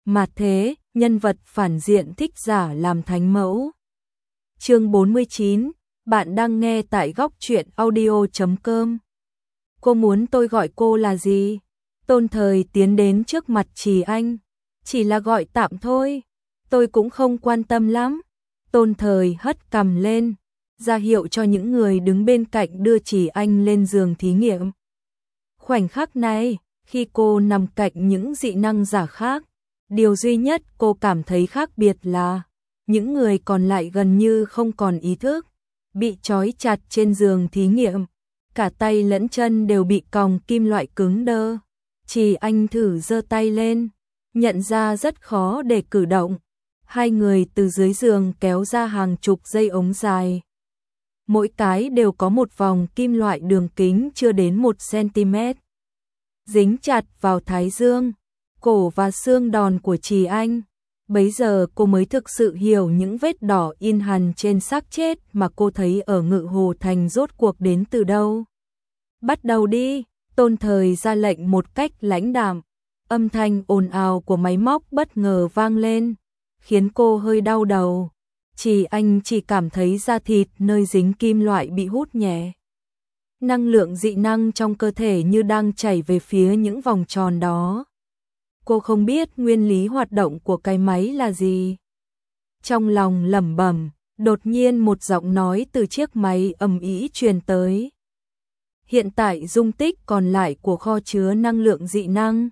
Mà thế, nhân vật phản diện thích giả làm thánh mẫu. Chương 49, bạn đang nghe tại góc truyện audio.com. Cô muốn tôi gọi cô là gì? Tôn Thời tiến đến trước mặt Trì Anh. Chỉ là gọi tạm thôi, tôi cũng không quan tâm lắm. Tôn Thời hất cằm lên, ra hiệu cho những người đứng bên cạnh đưa Trì Anh lên giường thí nghiệm. Khoảnh khắc này, khi cô nằm cạnh những dị năng giả khác, điều duy nhất cô cảm thấy khác biệt là những người còn lại gần như không còn ý thức, bị trói chặt trên giường thí nghiệm, cả tay lẫn chân đều bị còng kim loại cứng đơ. Trì Anh thử giơ tay lên, nhận ra rất khó để cử động. Hai người từ dưới giường kéo ra hàng chục dây ống dài. Mỗi cái đều có một vòng kim loại đường kính chưa đến 1 cm. Dính chặt vào thái dương, cổ và xương đòn của Trì Anh. Bấy giờ cô mới thực sự hiểu những vết đỏ in hằn trên xác chết mà cô thấy ở Ngự Hồ Thành rốt cuộc đến từ đâu. Bắt đầu đi, Tôn Thời ra lệnh một cách lãnh đạm. Âm thanh ồn ào của máy móc bất ngờ vang lên, khiến cô hơi đau đầu. Trì Anh chỉ cảm thấy da thịt nơi dính kim loại bị hút nhẹ. Năng lượng dị năng trong cơ thể như đang chảy về phía những vòng tròn đó. Cô không biết nguyên lý hoạt động của cái máy là gì. Trong lòng lẩm bẩm, đột nhiên một giọng nói từ chiếc máy ầm ĩ truyền tới. Hiện tại dung tích còn lại của kho chứa năng lượng dị năng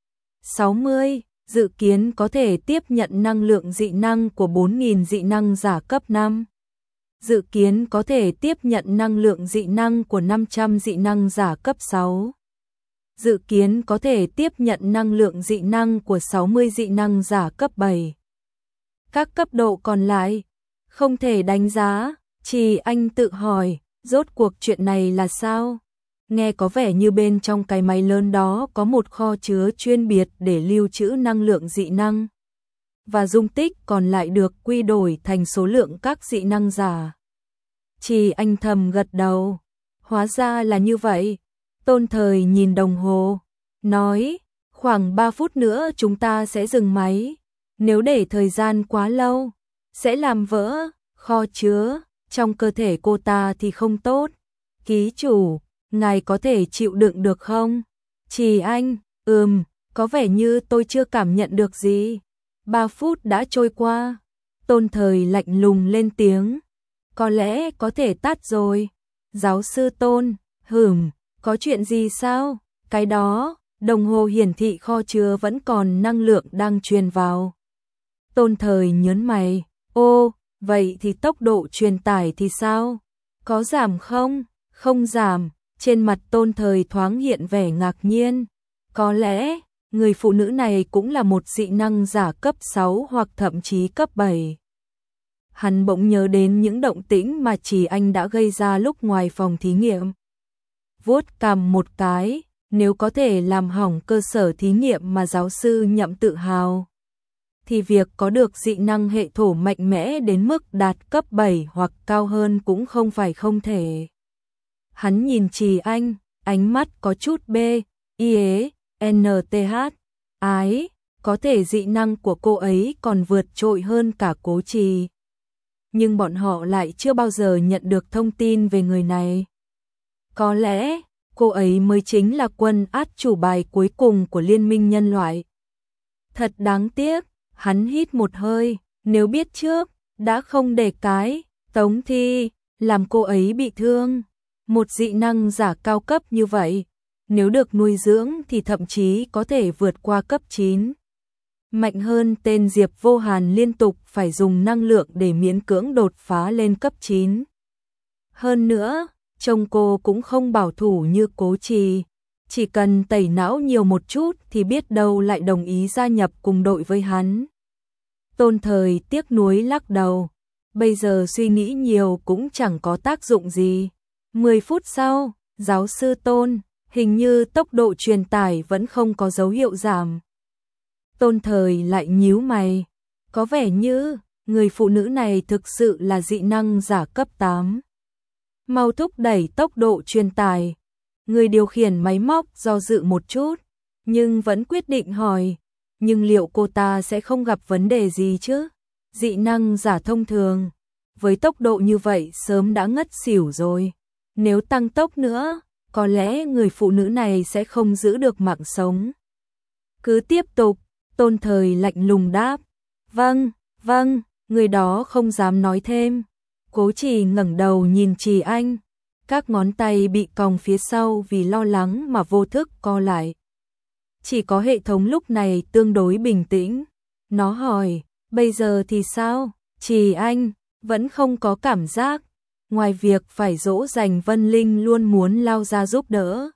60, dự kiến có thể tiếp nhận năng lượng dị năng của 4.000 dị năng giả cấp 5. Dự kiến có thể tiếp nhận năng lượng dị năng của 500 dị năng giả cấp 6. Dự kiến có thể tiếp nhận năng lượng dị năng của 60 dị năng giả cấp 7. Các cấp độ còn lại không thể đánh giá. Trì Anh tự hỏi, rốt cuộc chuyện này là sao? Nghe có vẻ như bên trong cái máy lớn đó có một kho chứa chuyên biệt để lưu trữ năng lượng dị năng. Và dung tích còn lại được quy đổi thành số lượng các dị năng giả. Trì Anh thầm gật đầu. Hóa ra là như vậy. Tôn Thời nhìn đồng hồ, nói, khoảng 3 phút nữa chúng ta sẽ dừng máy. Nếu để thời gian quá lâu, sẽ làm vỡ kho chứa trong cơ thể cô ta thì không tốt. Ký chủ, ngài có thể chịu đựng được không? Trì Anh, có vẻ như tôi chưa cảm nhận được gì. 3 phút đã trôi qua. Tôn Thời lạnh lùng lên tiếng. Có lẽ có thể tắt rồi. Giáo sư Tôn, có chuyện gì sao? Cái đó, đồng hồ hiển thị kho chứa vẫn còn năng lượng đang truyền vào. Tôn Thời nhớn mày, vậy thì tốc độ truyền tải thì sao? Có giảm không? Không giảm. Trên mặt Tôn Thời thoáng hiện vẻ ngạc nhiên. Có lẽ, người phụ nữ này cũng là một dị năng giả cấp 6 hoặc thậm chí cấp 7. Hắn bỗng nhớ đến những động tĩnh mà Trì Anh đã gây ra lúc ngoài phòng thí nghiệm. Vuốt cằm một cái, nếu có thể làm hỏng cơ sở thí nghiệm mà giáo sư Nhậm tự hào, thì việc có được dị năng hệ thổ mạnh mẽ đến mức đạt cấp 7 hoặc cao hơn cũng không phải không thể. Hắn nhìn Trì Anh, ánh mắt có chút NTH. Ái, có thể dị năng của cô ấy còn vượt trội hơn cả Cố Trì. Nhưng bọn họ lại chưa bao giờ nhận được thông tin về người này. Có lẽ, cô ấy mới chính là quân át chủ bài cuối cùng của Liên minh nhân loại. Thật đáng tiếc, hắn hít một hơi, nếu biết trước, đã không để cái tống thi, làm cô ấy bị thương. Một dị năng giả cao cấp như vậy, nếu được nuôi dưỡng thì thậm chí có thể vượt qua cấp 9. Mạnh hơn tên Diệp Vô Hàn liên tục phải dùng năng lượng để miễn cưỡng đột phá lên cấp 9. Hơn nữa, trông cô cũng không bảo thủ như Cố Trì, chỉ cần tẩy não nhiều một chút thì biết đâu lại đồng ý gia nhập cùng đội với hắn. Tôn Thời tiếc nuối lắc đầu, bây giờ suy nghĩ nhiều cũng chẳng có tác dụng gì. 10 phút sau, giáo sư Tôn, hình như tốc độ truyền tải vẫn không có dấu hiệu giảm. Tôn Thời lại nhíu mày, có vẻ như người phụ nữ này thực sự là dị năng giả cấp 8. Mau thúc đẩy tốc độ truyền tải. Người điều khiển máy móc do dự một chút, nhưng vẫn quyết định hỏi, nhưng liệu cô ta sẽ không gặp vấn đề gì chứ? Dị năng giả thông thường, với tốc độ như vậy sớm đã ngất xỉu rồi. Nếu tăng tốc nữa, có lẽ người phụ nữ này sẽ không giữ được mạng sống. Cứ tiếp tục, Tôn Thời lạnh lùng đáp. Vâng, vâng, người đó không dám nói thêm. Cố Trì ngẩng đầu nhìn Trì Anh. Các ngón tay bị còng phía sau vì lo lắng mà vô thức co lại. Chỉ có hệ thống lúc này tương đối bình tĩnh. Nó hỏi, bây giờ thì sao? Trì Anh vẫn không có cảm giác. Ngoài việc phải dỗ dành Vân Linh luôn muốn lao ra giúp đỡ.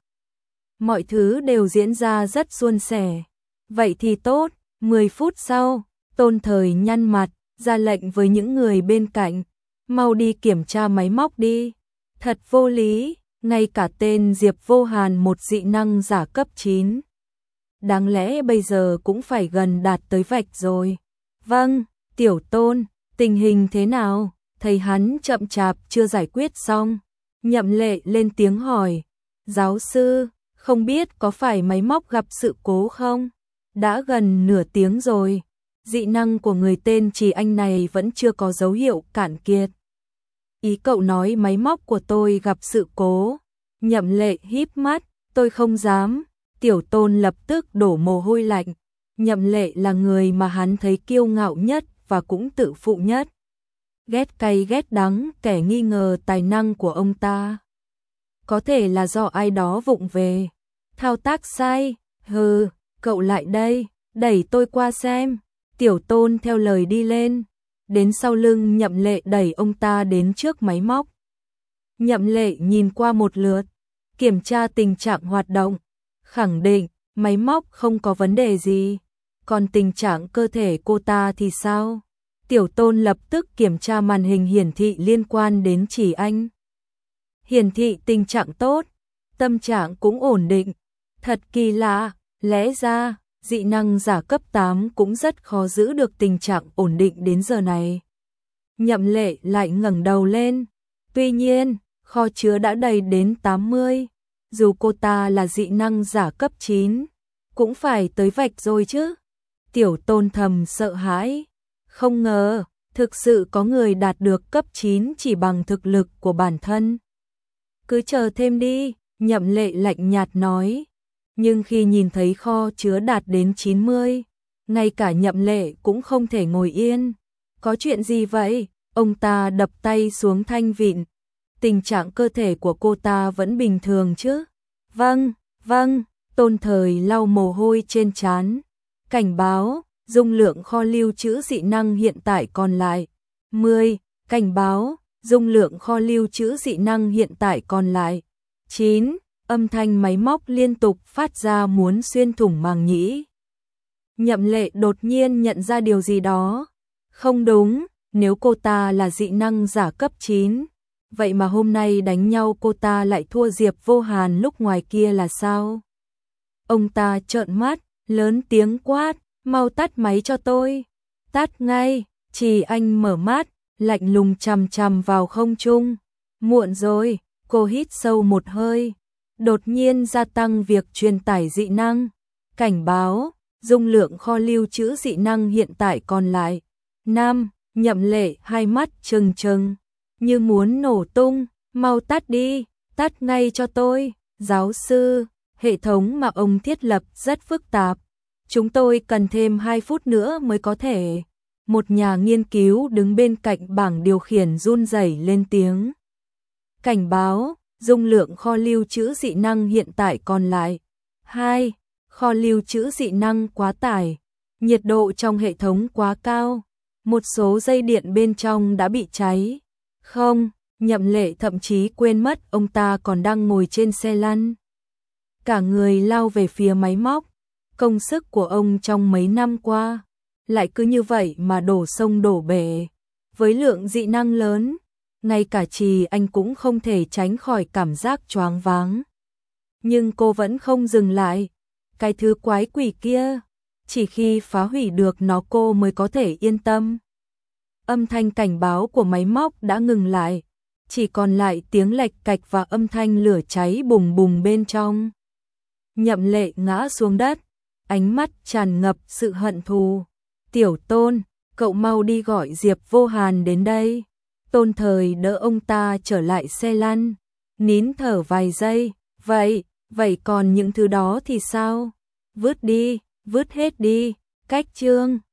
Mọi thứ đều diễn ra rất suôn sẻ. Vậy thì tốt, 10 phút sau, Tôn Thời nhăn mặt, ra lệnh với những người bên cạnh. Mau đi kiểm tra máy móc đi. Thật vô lý, ngay cả tên Diệp Vô Hàn một dị năng giả cấp 9. Đáng lẽ bây giờ cũng phải gần đạt tới vạch rồi. Vâng, Tiểu Tôn, tình hình thế nào? Thấy hắn chậm chạp chưa giải quyết xong. Nhậm Lệ lên tiếng hỏi. Giáo sư, không biết có phải máy móc gặp sự cố không? Đã gần nửa tiếng rồi. Dị năng của người tên Trì Anh này vẫn chưa có dấu hiệu cạn kiệt. Ý cậu nói máy móc của tôi gặp sự cố. Nhậm Lệ híp mắt, tôi không dám. Tiểu Tôn lập tức đổ mồ hôi lạnh. Nhậm Lệ là người mà hắn thấy kiêu ngạo nhất và cũng tự phụ nhất. Ghét cay ghét đắng kẻ nghi ngờ tài năng của ông ta. Có thể là do ai đó vụng về. Thao tác sai, hừ, cậu lại đây, đẩy tôi qua xem. Tiểu Tôn theo lời đi lên. Đến sau lưng Nhậm Lệ đẩy ông ta đến trước máy móc. Nhậm Lệ nhìn qua một lượt, kiểm tra tình trạng hoạt động, khẳng định máy móc không có vấn đề gì. Còn tình trạng cơ thể cô ta thì sao? Tiểu Tôn lập tức kiểm tra màn hình hiển thị liên quan đến Trì Anh. Hiển thị tình trạng tốt, tâm trạng cũng ổn định. Thật kỳ lạ, lẽ ra dị năng giả cấp 8 cũng rất khó giữ được tình trạng ổn định đến giờ này. Nhậm Lệ lại ngẩng đầu lên. Tuy nhiên, kho chứa đã đầy đến 80. Dù cô ta là dị năng giả cấp 9, cũng phải tới vạch rồi chứ. Tiểu Tôn thầm sợ hãi. Không ngờ, thực sự có người đạt được cấp 9 chỉ bằng thực lực của bản thân. Cứ chờ thêm đi, Nhậm Lệ lạnh nhạt nói. Nhưng khi nhìn thấy kho chứa đạt đến 90, ngay cả Nhậm Lệ cũng không thể ngồi yên. Có chuyện gì vậy? Ông ta đập tay xuống thanh vịn. Tình trạng cơ thể của cô ta vẫn bình thường chứ? Vâng, vâng, Tôn Thời lau mồ hôi trên trán. Cảnh báo, dung lượng kho lưu trữ dị năng hiện tại còn lại 10. Cảnh báo, dung lượng kho lưu trữ dị năng hiện tại còn lại 9. Âm thanh máy móc liên tục phát ra muốn xuyên thủng màng nhĩ. Nhậm Lệ đột nhiên nhận ra điều gì đó. Không đúng, nếu cô ta là dị năng giả cấp 9, vậy mà hôm nay đánh nhau cô ta lại thua Diệp Vô Hàn lúc ngoài kia là sao? Ông ta trợn mắt, lớn tiếng quát, mau tắt máy cho tôi. Tắt ngay. Trì Anh mở mắt, lạnh lùng chằm chằm vào không trung. Muộn rồi, cô hít sâu một hơi. Đột nhiên gia tăng việc truyền tải dị năng. Cảnh báo, dung lượng kho lưu trữ dị năng hiện tại còn lại 5. Nhậm Lệ hai mắt trừng trừng, như muốn nổ tung. Mau tắt đi, tắt ngay cho tôi. Giáo sư, hệ thống mà ông thiết lập rất phức tạp. Chúng tôi cần thêm 2 phút nữa mới có thể. Một nhà nghiên cứu đứng bên cạnh bảng điều khiển run rẩy lên tiếng. Cảnh báo, dung lượng kho lưu trữ dị năng hiện tại còn lại 2. Kho lưu trữ dị năng quá tải. Nhiệt độ trong hệ thống quá cao. Một số dây điện bên trong đã bị cháy. Không, Nhậm Lệ thậm chí quên mất ông ta còn đang ngồi trên xe lăn. Cả người lao về phía máy móc. Công sức của ông trong mấy năm qua lại cứ như vậy mà đổ sông đổ bể. Với lượng dị năng lớn, ngay cả Trì Anh cũng không thể tránh khỏi cảm giác choáng váng. Nhưng cô vẫn không dừng lại. Cái thứ quái quỷ kia, chỉ khi phá hủy được nó cô mới có thể yên tâm. Âm thanh cảnh báo của máy móc đã ngừng lại, chỉ còn lại tiếng lạch cạch và âm thanh lửa cháy bùng bùng bên trong. Nhậm Lệ ngã xuống đất, ánh mắt tràn ngập sự hận thù. Tiểu Tôn, cậu mau đi gọi Diệp Vô Hàn đến đây. Tôn Thời đỡ ông ta trở lại xe lăn, nín thở vài giây, vậy còn những thứ đó thì sao? Vứt đi, vứt hết đi, cách chương.